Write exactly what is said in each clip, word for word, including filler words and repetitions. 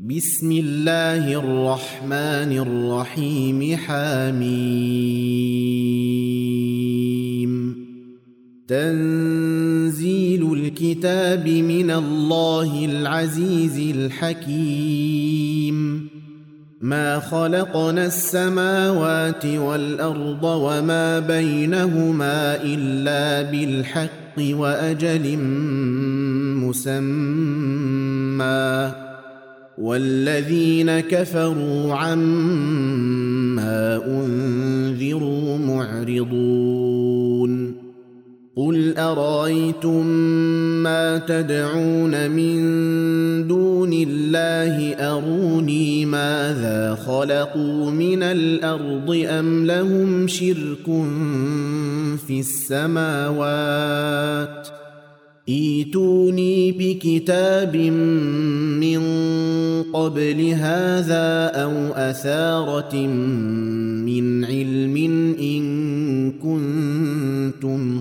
بسم الله الرحمن الرحيم حميم تنزيل الكتاب من الله العزيز الحكيم ما خلقنا السماوات والأرض وما بينهما إلا بالحق وأجل مسمى والذين كفروا عما أنذروا معرضون قل أرأيتم ما تدعون من دون الله أروني ماذا خلقوا من الأرض أم لهم شرك في السماوات ائتوني بكتاب من قبل هذا أو أثارة من علم إن كنتم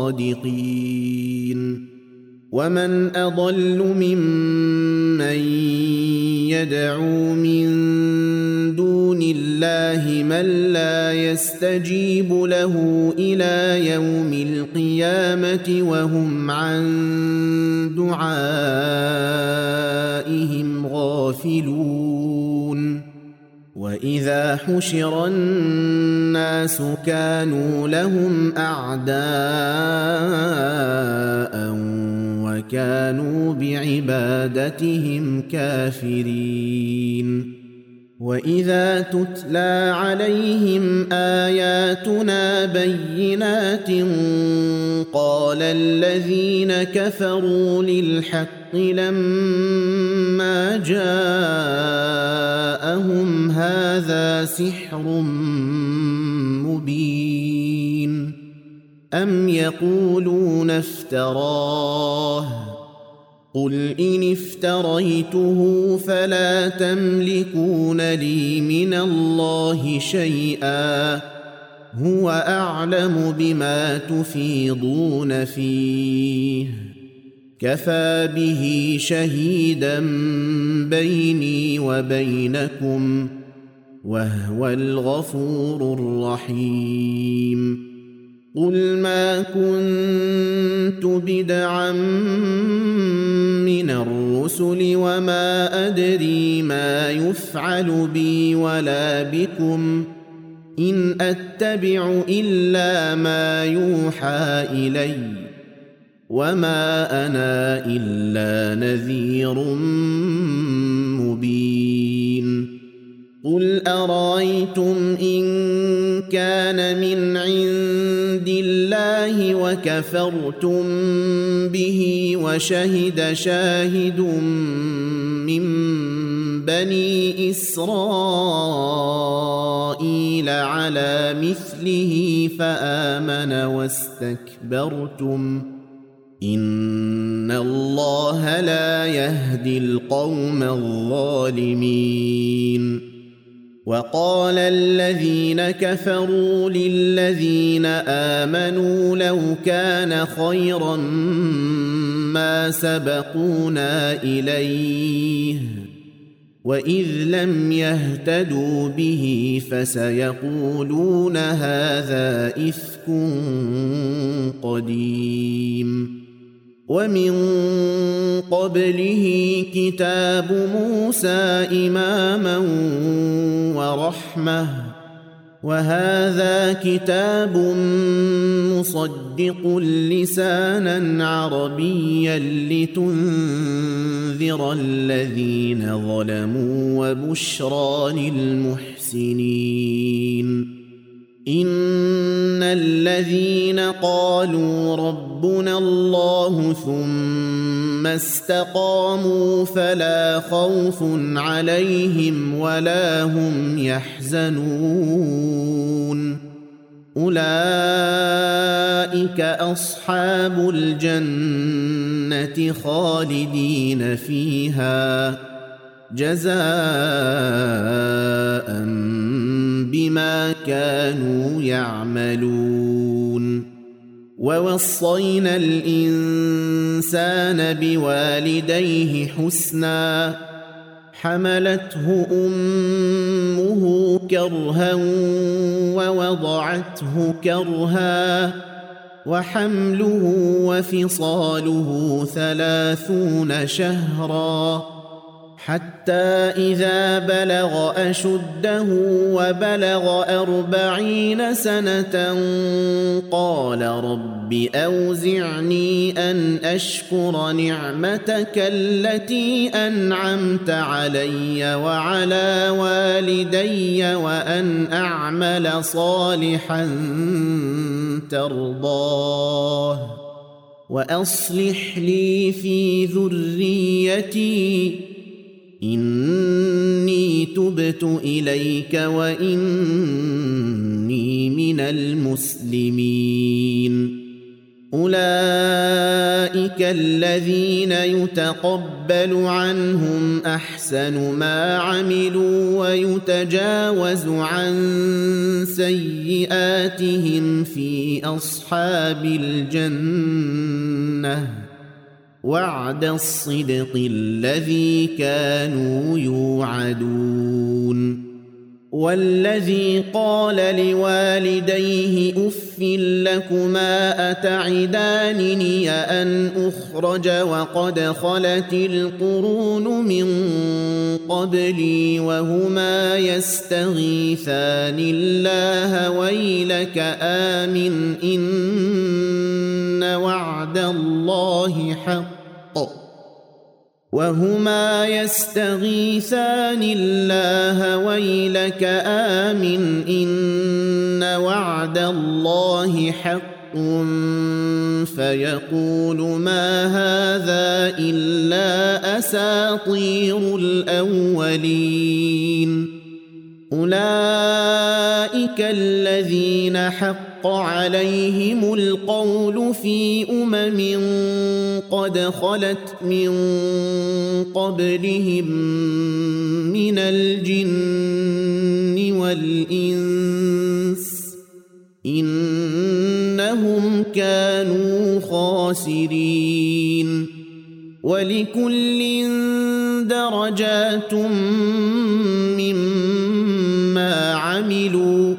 صادقين ومن أضل ممن يدعو من دون الله من لا يستجيب له إلى يوم القيامة وهم عن دعائهم غافلون وإذا حشر الناس كانوا لهم أعداء وكانوا بعبادتهم كافرين وإذا تتلى عليهم آياتنا بينات قال الذين كفروا للحق لما جاءهم هذا سحر مبين أم يقولون افتراه قل إن افتريته فلا تملكون لي من الله شيئا هو أعلم بما تفيضون فيه كفى به شهيدا بيني وبينكم وهو الغفور الرحيم قل ما كنت بدعا من الرسل وما أدري ما يفعل بي ولا بكم إن أتبع إلا ما يوحى إلي وما أنا إلا نذير مبين قل أرأيتم إن كان من عند الله وكفرتم به وشهد شاهد من بني إسرائيل على مثله فآمن واستكبرتم إن الله لا يهدي القوم الظالمين وقال الذين كفروا للذين آمنوا لو كان خيرا ما سبقونا إليه وإذ لم يهتدوا به فسيقولون هذا إفك قديم ومن قبله كتاب موسى إماما ورحمة وهذا كتاب مصدق لسانا عربيا لتنذر الذين ظلموا وبشرى للمحسنين إن الذين قالوا ربنا الله ثم استقاموا فلا خوف عليهم ولا هم يحزنون أولئك أصحاب الجنة خالدين فيها جزاء بما كانوا يعملون ووصينا الإنسان بوالديه حسنا حملته أمه كرها ووضعته كرها وحمله وفصاله ثلاثون شهرا حتى إذا بلغ أشده وبلغ أربعين سنة قال رب أوزعني أن أشكر نعمتك التي أنعمت علي وعلى والدي وأن أعمل صالحا ترضاه وأصلح لي في ذريتي إني تبت إليك وإني من المسلمين أولئك الذين يتقبل عنهم أحسن ما عملوا ويتجاوز عن سيئاتهم في أصحاب الجنة وعد الصدق الذي كانوا يوعدون والذي قال لوالديه أف لكما أتعدانني أن أخرج وقد خلت القرون من قبلي وهما يستغيثان الله ويلك آمن إن وعد الله حق وهما يستغيثان الله ويلك آمن إن وعد الله حق فيقول ما هذا إلا أساطير الأولين أولئك الذين حق عليهم القول في أمم قد خلت من قبلهم من الجن والإنس إنهم كانوا خاسرين ولكل درجات مما عملوا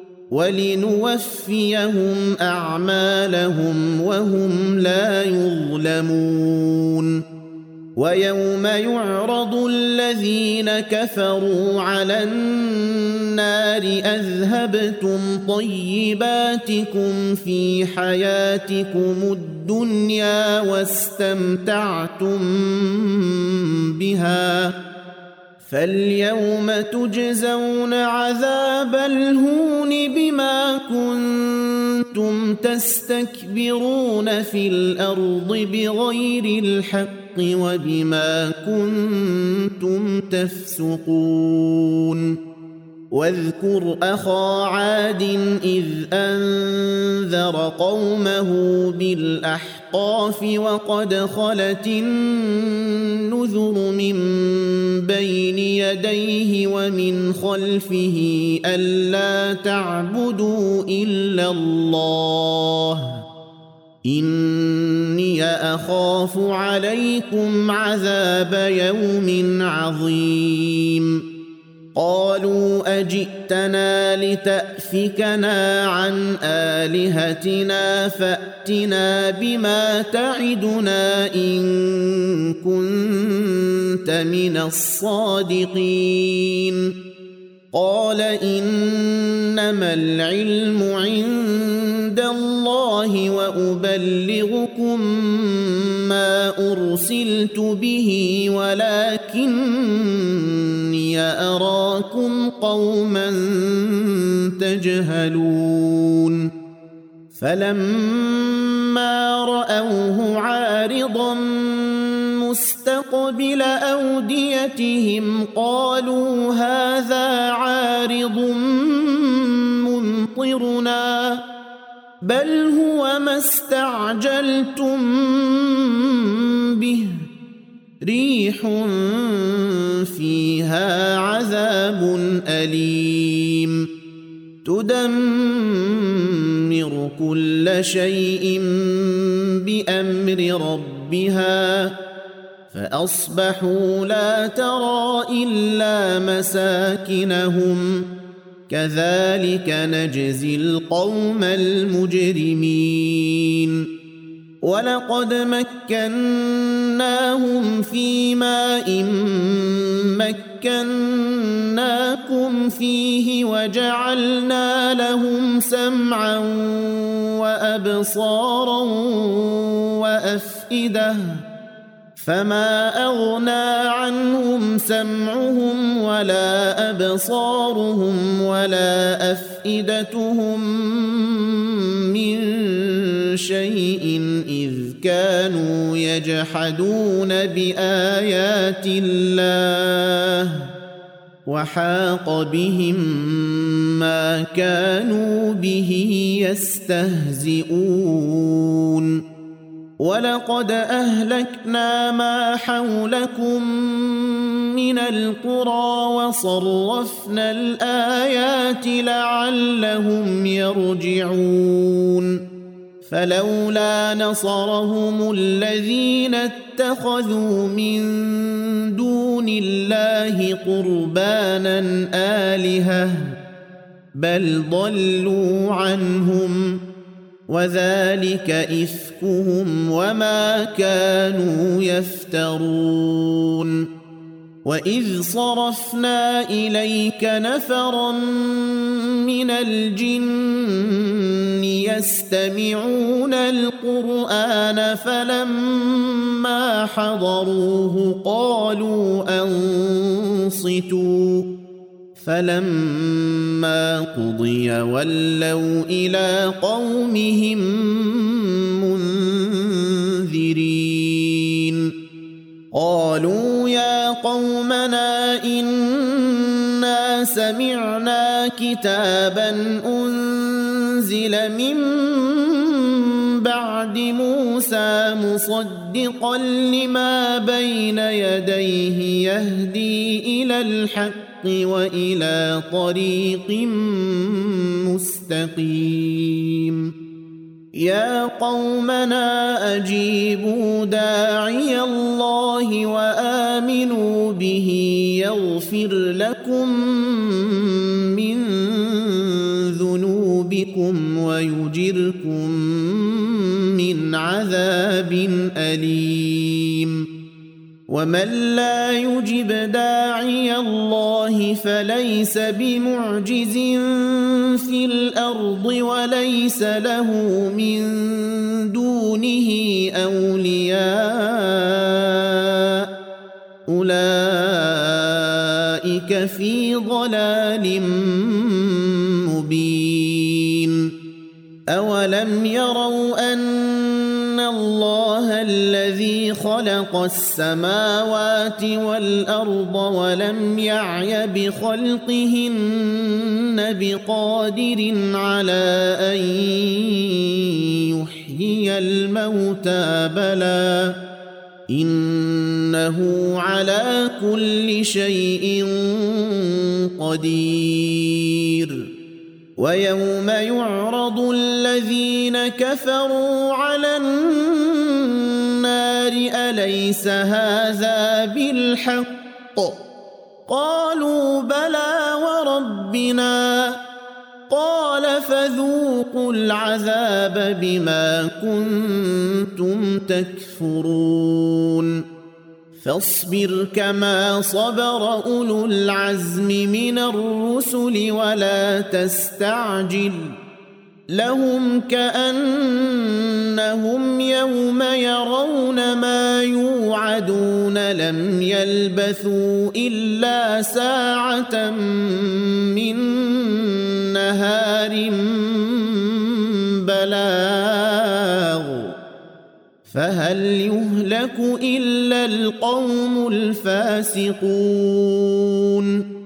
ولنوفيهم أعمالهم وهم لا يظلمون ويوم يعرض الذين كفروا على النار أذهبتم طيباتكم في حياتكم الدنيا واستمتعتم بها فاليوم تجزون عذاب الهون بما كنتم تستكبرون في الأرض بغير الحق وبما كنتم تفسقون واذكر أخا عاد إذ أنذر قومه بالأحقاف وقد خلت النذر من بين يديه ومن خلفه ألا تعبدوا إلا الله إني أخاف عليكم عذاب يوم عظيم قالوا أجئتنا لتأفكنا عن آلهتنا فأتنا بما تعدنا إن كنت من الصادقين قال إنما العلم عند الله وأبلغكم ما أرسلت به ولكني أراكم قوما تجهلون فلما رأوه عارضا مستقبل أوديتهم قالوا هذا عارض ممطرنا بل هو ما استعجلتم به ريح فيها عذاب أليم تدمر كل شيء بأمر ربها فأصبحوا لا ترى إلا مساكنهم كذلك نجزي القوم المجرمين ولقد مكناهم في ماء مكناكم فيه وجعلنا لهم سمعا وأبصارا وأفئدة فما أغنى عنهم سمعهم ولا أبصارهم ولا أفئدتهم من شيء إذ كانوا يجحدون بآيات الله وحاق بهم ما كانوا به يستهزئون ولقد أهلكنا ما حولكم من القرى وصرفنا الآيات لعلهم يرجعون فلولا نصرهم الذين اتخذوا من دون الله قربانا آلهة بل ضلوا عنهم وذلك إفكهم وما كانوا يفترون وإذ صرفنا إليك نفرا من الجن يستمعون القرآن فلما حضروه قالوا أنصتوا فلما قضي ولوا إلى قومهم منذرين قالوا يا قومنا إنا سمعنا كتابا أنزل من بعد موسى مصدقا لما بين يديه يهدي إلى الحق وإلى طريق مستقيم يا قومنا أجيبوا داعي الله وآمنوا به يغفر لكم من ذنوبكم ويجركم من عذاب أليم ومن لا يجب داعي الله فليس بمعجز في الأرض وليس له من دونه أولياء أولئك في ضلال مبين أولم يروا أن الله الذي خلق السماوات والأرض ولم يعي بخلقهن بقادر على أن يحيي الموتى بلى إنه على كل شيء قدير ويوم يعرض الذين كفروا على النار أليس هذا بالحق قالوا بلى وربنا قال فذوقوا العذاب بما كنتم تكفرون فاصبر كما صبر أولو العزم من الرسل ولا تستعجل لهم كأنهم يوم يرون ما يوعدون لم يلبثوا إلا ساعة من نهار بلاغ فهل يهلك إلا القوم الفاسقون